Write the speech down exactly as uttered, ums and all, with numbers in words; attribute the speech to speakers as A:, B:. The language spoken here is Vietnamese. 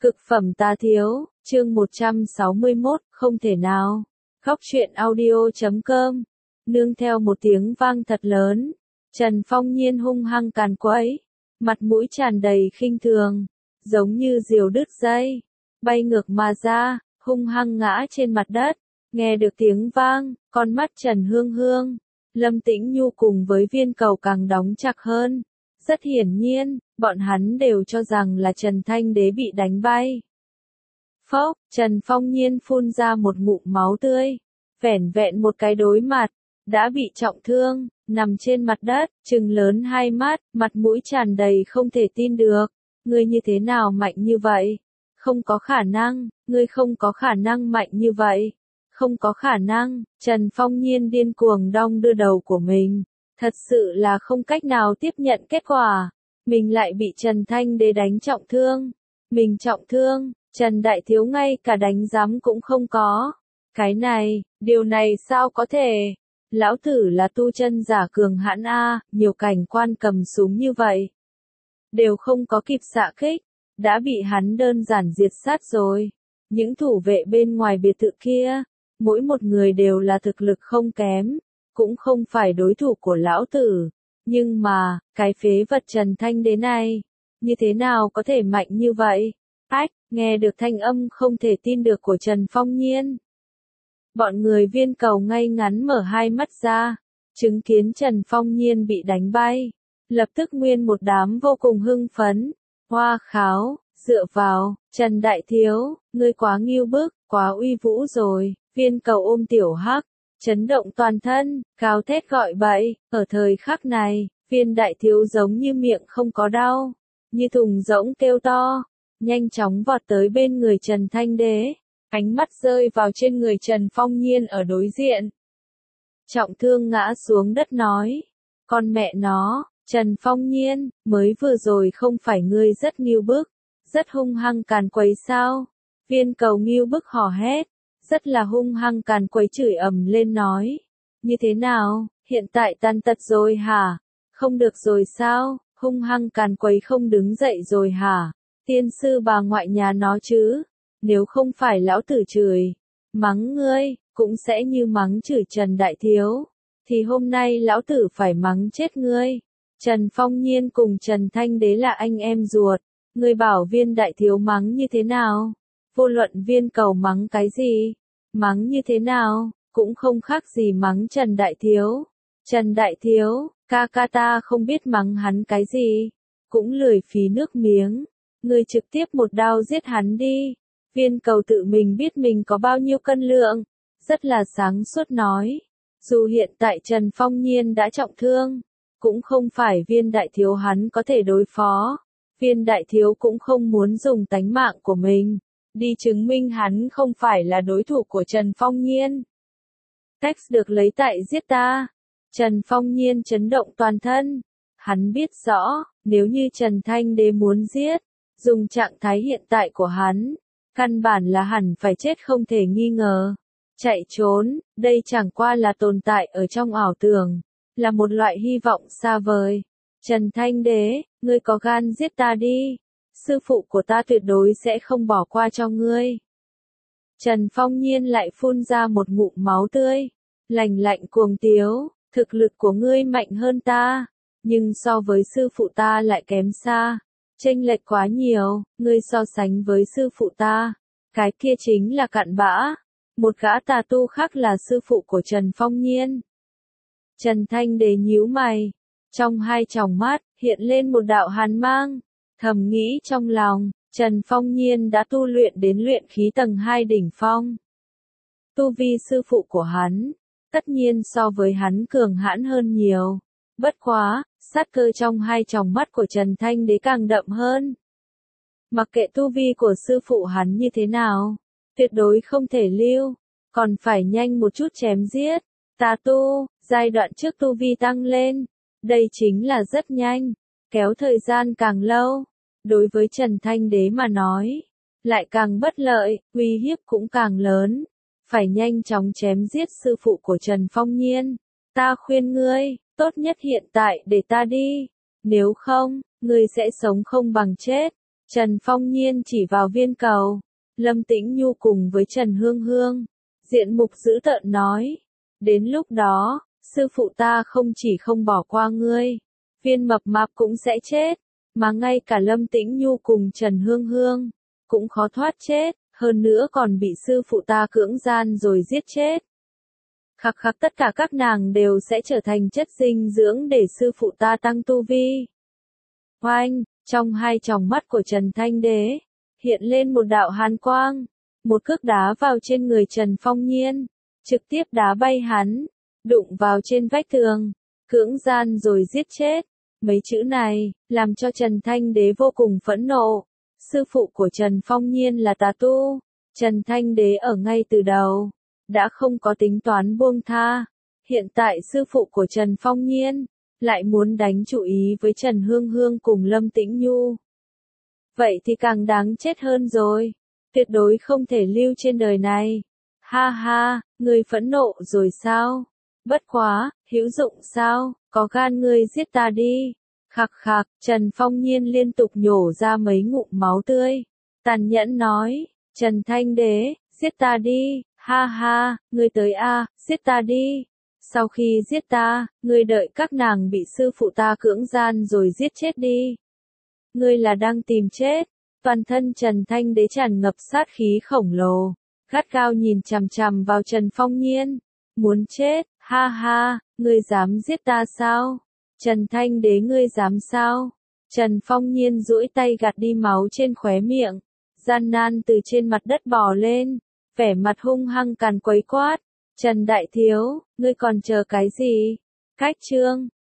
A: Cực phẩm tá thiếu, chương một trăm sáu mươi mốt, không thể nào. Góc truyện audio chấm com. Nương theo một tiếng vang thật lớn, Trần Phong Nhiên hung hăng càn quấy, mặt mũi tràn đầy khinh thường, giống như diều đứt dây, bay ngược mà ra, hung hăng ngã trên mặt đất. Nghe được tiếng vang, con mắt Trần Hương Hương, Lâm Tĩnh Nhu cùng với Viên Cầu càng đóng chặt hơn. Rất hiển nhiên, bọn hắn đều cho rằng là Trần Thanh Đế bị đánh bay. Phốc, Trần Phong Nhiên phun ra một ngụm máu tươi, vẻn vẹn một cái đối mặt, đã bị trọng thương, nằm trên mặt đất, trừng lớn hai mắt, mặt mũi tràn đầy không thể tin được. Ngươi như thế nào mạnh như vậy? Không có khả năng, ngươi không có khả năng mạnh như vậy. Không có khả năng, Trần Phong Nhiên điên cuồng đong đưa đầu của mình. Thật sự là không cách nào tiếp nhận kết quả. Mình lại bị Trần Thanh Đế đánh trọng thương. Mình trọng thương, Trần Đại Thiếu ngay cả đánh giám cũng không có. Cái này, điều này sao có thể? Lão tử là tu chân giả cường hãn a, nhiều cảnh quan cầm súng như vậy. Đều không có kịp xạ kích, đã bị hắn đơn giản diệt sát rồi. Những thủ vệ bên ngoài biệt thự kia, mỗi một người đều là thực lực không kém. Cũng không phải đối thủ của lão tử, nhưng mà, cái phế vật Trần Thanh Đế này, như thế nào có thể mạnh như vậy? Ách, nghe được thanh âm không thể tin được của Trần Phong Nhiên. Bọn người Viên Cầu ngay ngắn mở hai mắt ra, chứng kiến Trần Phong Nhiên bị đánh bay, lập tức nguyên một đám vô cùng hưng phấn. Hoa kháo, dựa vào, Trần Đại Thiếu, ngươi quá nghiêu bức, quá uy vũ rồi. Viên Cầu ôm Tiểu Hắc, chấn động toàn thân, gào thét gọi bậy. Ở thời khắc này, Viên Đại Thiếu giống như miệng không có đau, như thùng rỗng kêu to, nhanh chóng vọt tới bên người Trần Thanh Đế, ánh mắt rơi vào trên người Trần Phong Nhiên ở đối diện. Trọng thương ngã xuống đất nói, con mẹ nó, Trần Phong Nhiên, mới vừa rồi không phải ngươi rất nghiêu bức, rất hung hăng càn quấy sao? Viên Cầu nghiêu bức hò hét, rất là hung hăng càn quấy chửi ầm lên nói, như thế nào, hiện tại tàn tật rồi hả? Không được rồi sao? Hung hăng càn quấy không đứng dậy rồi hả? Tiên sư bà ngoại nhà nó chứ, nếu không phải lão tử chửi, mắng ngươi, cũng sẽ như mắng chửi Trần Đại Thiếu, thì hôm nay lão tử phải mắng chết ngươi. Trần Phong Nhiên cùng Trần Thanh Đế là anh em ruột, ngươi bảo Viên Đại Thiếu mắng như thế nào? Vô luận Viên Cầu mắng cái gì, mắng như thế nào, cũng không khác gì mắng Trần Đại Thiếu. Trần Đại Thiếu, ca ca ta không biết mắng hắn cái gì, cũng lười phí nước miếng, ngươi trực tiếp một đao giết hắn đi. Viên Cầu tự mình biết mình có bao nhiêu cân lượng, rất là sáng suốt nói, dù hiện tại Trần Phong Nhiên đã trọng thương, cũng không phải Viên Đại Thiếu hắn có thể đối phó. Viên Đại Thiếu cũng không muốn dùng tánh mạng của mình đi chứng minh hắn không phải là đối thủ của Trần Phong Nhiên. Text được lấy tại giết ta. Trần Phong Nhiên chấn động toàn thân. Hắn biết rõ, nếu như Trần Thanh Đế muốn giết, dùng trạng thái hiện tại của hắn, căn bản là hẳn phải chết không thể nghi ngờ. Chạy trốn, đây chẳng qua là tồn tại ở trong ảo tưởng, là một loại hy vọng xa vời. Trần Thanh Đế, ngươi có gan giết ta đi. Sư phụ của ta tuyệt đối sẽ không bỏ qua cho ngươi. Trần Phong Nhiên lại phun ra một ngụm máu tươi, lạnh lạnh cuồng tiếu, thực lực của ngươi mạnh hơn ta, nhưng so với sư phụ ta lại kém xa, chênh lệch quá nhiều, ngươi so sánh với sư phụ ta, cái kia chính là cặn bã. Một gã tà tu khác là sư phụ của Trần Phong Nhiên. Trần Thanh Đế nhíu mày, trong hai tròng mắt hiện lên một đạo hàn mang. Thầm nghĩ trong lòng, Trần Phong Nhiên đã tu luyện đến luyện khí tầng hai đỉnh phong. Tu vi sư phụ của hắn, tất nhiên so với hắn cường hãn hơn nhiều. Bất quá, sát cơ trong hai tròng mắt của Trần Thanh Đế càng đậm hơn. Mặc kệ tu vi của sư phụ hắn như thế nào, tuyệt đối không thể lưu, còn phải nhanh một chút chém giết. Tà tu, giai đoạn trước tu vi tăng lên, đây chính là rất nhanh, kéo thời gian càng lâu. Đối với Trần Thanh Đế mà nói, lại càng bất lợi, uy hiếp cũng càng lớn. Phải nhanh chóng chém giết sư phụ của Trần Phong Nhiên. Ta khuyên ngươi, tốt nhất hiện tại để ta đi. Nếu không, ngươi sẽ sống không bằng chết. Trần Phong Nhiên chỉ vào viên cầu. Lâm Tĩnh Nhu cùng với Trần Hương Hương. Diện mục dữ tợn nói. Đến lúc đó, sư phụ ta không chỉ không bỏ qua ngươi. Viên mập mạp cũng sẽ chết. Mà ngay cả Lâm Tĩnh Nhu cùng Trần Hương Hương. Cũng khó thoát chết. Hơn nữa còn bị sư phụ ta cưỡng gian rồi giết chết. Khắc khắc tất cả các nàng đều sẽ trở thành chất dinh dưỡng để sư phụ ta tăng tu vi. Oanh, trong hai tròng mắt của Trần Thanh Đế, hiện lên một đạo hàn quang, một cước đá vào trên người Trần Phong Nhiên, trực tiếp đá bay hắn, đụng vào trên vách tường, cưỡng gian rồi giết chết. Mấy chữ này, làm cho Trần Thanh Đế vô cùng phẫn nộ. Sư phụ của Trần Phong Nhiên là tà tu, Trần Thanh Đế ở ngay từ đầu, đã không có tính toán buông tha. Hiện tại sư phụ của Trần Phong Nhiên, lại muốn đánh chủ ý với Trần Hương Hương cùng Lâm Tĩnh Nhu. Vậy thì càng đáng chết hơn rồi, tuyệt đối không thể lưu trên đời này. Ha ha, ngươi phẫn nộ rồi sao? Bất quá, hữu dụng sao, có gan ngươi giết ta đi. Khạc khạc, Trần Phong Nhiên liên tục nhổ ra mấy ngụm máu tươi. Tàn nhẫn nói, Trần Thanh Đế, giết ta đi, ha ha, ngươi tới a, giết ta đi. Sau khi giết ta, ngươi đợi các nàng bị sư phụ ta cưỡng gian rồi giết chết đi. Ngươi là đang tìm chết. Toàn thân Trần Thanh Đế tràn ngập sát khí khổng lồ, gắt gao nhìn chằm chằm vào Trần Phong Nhiên. Muốn chết, ha ha, ngươi dám giết ta sao? Trần Thanh Đế ngươi dám sao? Trần Phong Nhiên duỗi tay gạt đi máu trên khóe miệng, gian nan từ trên mặt đất bò lên, vẻ mặt hung hăng càn quấy quát. Trần Đại Thiếu, ngươi còn chờ cái gì? Cách chương